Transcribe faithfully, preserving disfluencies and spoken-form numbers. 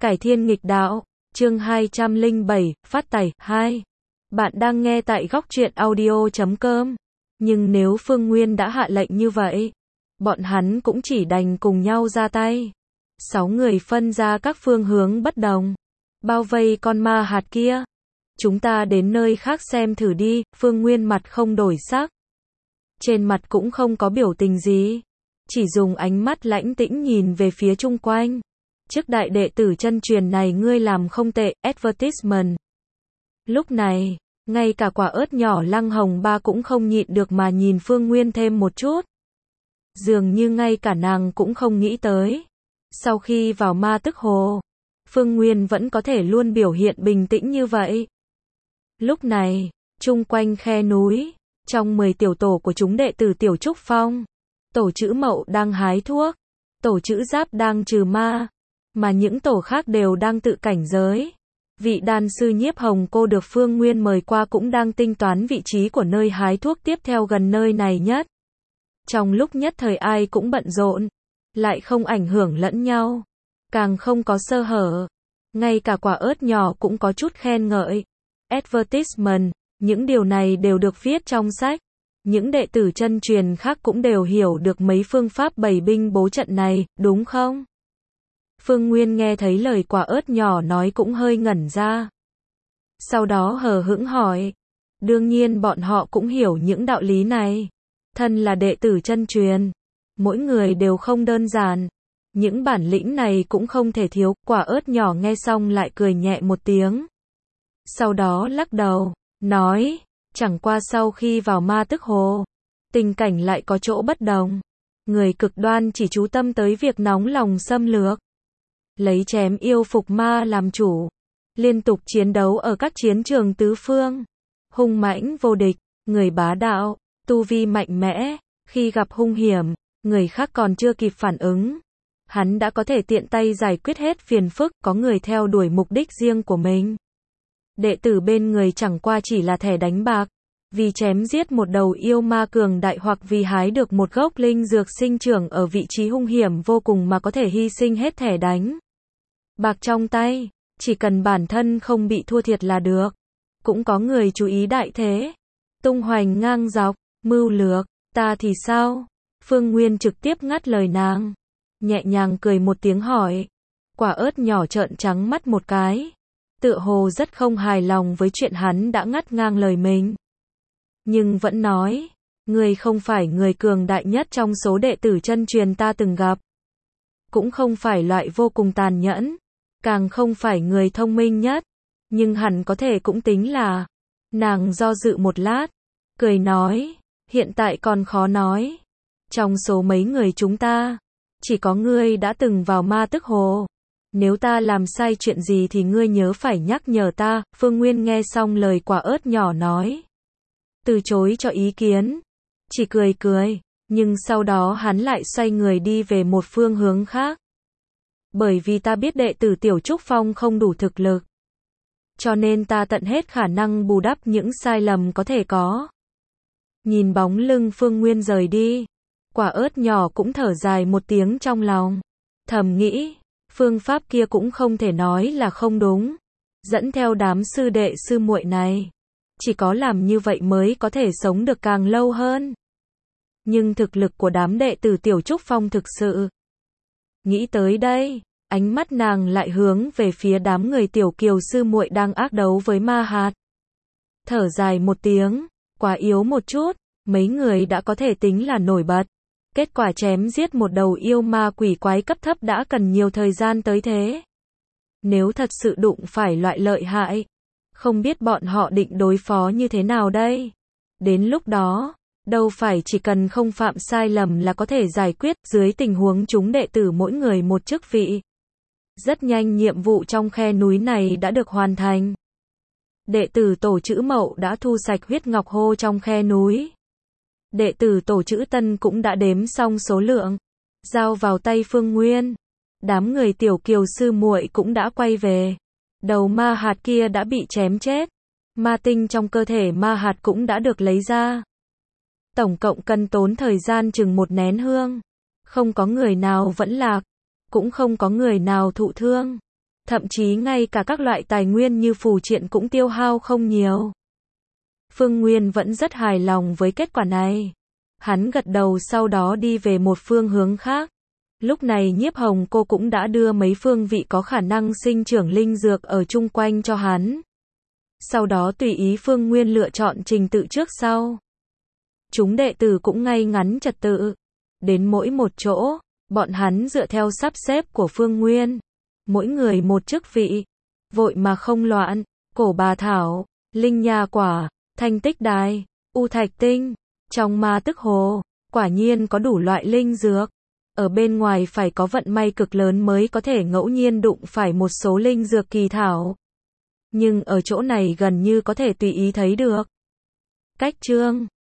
Cải thiên nghịch đạo, chương hai trăm lẻ bảy, phát tài, hai. Bạn đang nghe tại góc truyện audio chấm com. Nhưng nếu Phương Nguyên đã hạ lệnh như vậy, bọn hắn cũng chỉ đành cùng nhau ra tay. Sáu người phân ra các phương hướng bất đồng, bao vây con ma hạt kia. Chúng ta đến nơi khác xem thử đi, Phương Nguyên mặt không đổi sắc. Trên mặt cũng không có biểu tình gì, chỉ dùng ánh mắt lãnh tĩnh nhìn về phía chung quanh. Trước đại đệ tử chân truyền này ngươi làm không tệ, advertisement. Lúc này, ngay cả quả ớt nhỏ Lăng Hồng Ba cũng không nhịn được mà nhìn Phương Nguyên thêm một chút. Dường như ngay cả nàng cũng không nghĩ tới. Sau khi vào ma tức hồ, Phương Nguyên vẫn có thể luôn biểu hiện bình tĩnh như vậy. Lúc này, chung quanh khe núi, trong mười tiểu tổ của chúng đệ tử Tiểu Trúc Phong, tổ chữ Mậu đang hái thuốc, tổ chữ Giáp đang trừ ma, mà những tổ khác đều đang tự cảnh giới. Vị đan sư Nhiếp Hồng Cô được Phương Nguyên mời qua cũng đang tính toán vị trí của nơi hái thuốc tiếp theo gần nơi này nhất. Trong lúc nhất thời ai cũng bận rộn, lại không ảnh hưởng lẫn nhau, càng không có sơ hở. Ngay cả quả ớt nhỏ cũng có chút khen ngợi. Advertisement, những điều này đều được viết trong sách. Những đệ tử chân truyền khác cũng đều hiểu được mấy phương pháp bày binh bố trận này, đúng không? Phương Nguyên nghe thấy lời quả ớt nhỏ nói cũng hơi ngẩn ra. Sau đó hờ hững hỏi. Đương nhiên bọn họ cũng hiểu những đạo lý này. Thân là đệ tử chân truyền, mỗi người đều không đơn giản. Những bản lĩnh này cũng không thể thiếu. Quả ớt nhỏ nghe xong lại cười nhẹ một tiếng. Sau đó lắc đầu, nói, chẳng qua sau khi vào ma tức hồ, tình cảnh lại có chỗ bất đồng. Người cực đoan chỉ chú tâm tới việc nóng lòng xâm lược, lấy chém yêu phục ma làm chủ, liên tục chiến đấu ở các chiến trường tứ phương, hung mãnh vô địch, người bá đạo, tu vi mạnh mẽ, khi gặp hung hiểm, người khác còn chưa kịp phản ứng, hắn đã có thể tiện tay giải quyết hết phiền phức. Có người theo đuổi mục đích riêng của mình, đệ tử bên người chẳng qua chỉ là thẻ đánh bạc, vì chém giết một đầu yêu ma cường đại hoặc vì hái được một gốc linh dược sinh trưởng ở vị trí hung hiểm vô cùng mà có thể hy sinh hết thẻ đánh bạc trong tay, chỉ cần bản thân không bị thua thiệt là được. Cũng có người chú ý đại thế, tung hoành ngang dọc, mưu lược. Ta thì sao? Phương Nguyên trực tiếp ngắt lời nàng, nhẹ nhàng cười một tiếng hỏi. Quả ớt nhỏ trợn trắng mắt một cái, tựa hồ rất không hài lòng với chuyện hắn đã ngắt ngang lời mình. Nhưng vẫn nói, người không phải người cường đại nhất trong số đệ tử chân truyền ta từng gặp, cũng không phải loại vô cùng tàn nhẫn, càng không phải người thông minh nhất, nhưng hẳn có thể cũng tính là. Nàng do dự một lát, cười nói, hiện tại còn khó nói. Trong số mấy người chúng ta, chỉ có ngươi đã từng vào ma tức hồ. Nếu ta làm sai chuyện gì thì ngươi nhớ phải nhắc nhở ta. Phương Nguyên nghe xong lời quả ớt nhỏ nói, từ chối cho ý kiến, chỉ cười cười, nhưng sau đó hắn lại xoay người đi về một phương hướng khác. Bởi vì ta biết đệ tử Tiểu Trúc Phong không đủ thực lực, cho nên ta tận hết khả năng bù đắp những sai lầm có thể có. Nhìn bóng lưng Phương Nguyên rời đi, quả ớt nhỏ cũng thở dài một tiếng trong lòng, thầm nghĩ, phương pháp kia cũng không thể nói là không đúng. Dẫn theo đám sư đệ sư muội này, chỉ có làm như vậy mới có thể sống được càng lâu hơn. Nhưng thực lực của đám đệ tử Tiểu Trúc Phong thực sự. Nghĩ tới đây, ánh mắt nàng lại hướng về phía đám người Tiểu Kiều sư muội đang ác đấu với ma hạt. Thở dài một tiếng, quá yếu một chút, mấy người đã có thể tính là nổi bật. Kết quả chém giết một đầu yêu ma quỷ quái cấp thấp đã cần nhiều thời gian tới thế. Nếu thật sự đụng phải loại lợi hại, không biết bọn họ định đối phó như thế nào đây? Đến lúc đó, đâu phải chỉ cần không phạm sai lầm là có thể giải quyết. Dưới tình huống chúng đệ tử mỗi người một chức vị, rất nhanh nhiệm vụ trong khe núi này đã được hoàn thành. Đệ tử tổ chữ Mậu đã thu sạch huyết ngọc hô trong khe núi. Đệ tử tổ chữ Tân cũng đã đếm xong số lượng, giao vào tay Phương Nguyên. Đám người Tiểu Kiều sư muội cũng đã quay về. Đầu ma hạt kia đã bị chém chết, ma tinh trong cơ thể ma hạt cũng đã được lấy ra. Tổng cộng cần tốn thời gian chừng một nén hương. Không có người nào vẫn lạc, cũng không có người nào thụ thương. thậm chí ngay cả các loại tài nguyên như phù triện cũng tiêu hao không nhiều. Phương Nguyên vẫn rất hài lòng với kết quả này. Hắn gật đầu sau đó đi về một phương hướng khác. Lúc này Nhiếp Hồng cô cũng đã đưa mấy phương vị có khả năng sinh trưởng linh dược ở chung quanh cho hắn. Sau đó tùy ý Phương Nguyên lựa chọn trình tự trước sau. Chúng đệ tử cũng ngay ngắn trật tự. Đến mỗi một chỗ, bọn hắn dựa theo sắp xếp của Phương Nguyên. Mỗi người một chức vị. Vội mà không loạn, cổ bà thảo, linh nha quả, thanh tích đài, u thạch tinh, trong ma tức hồ, quả nhiên có đủ loại linh dược. Ở bên ngoài phải có vận may cực lớn mới có thể ngẫu nhiên đụng phải một số linh dược kỳ thảo. Nhưng ở chỗ này gần như có thể tùy ý thấy được. Cách chương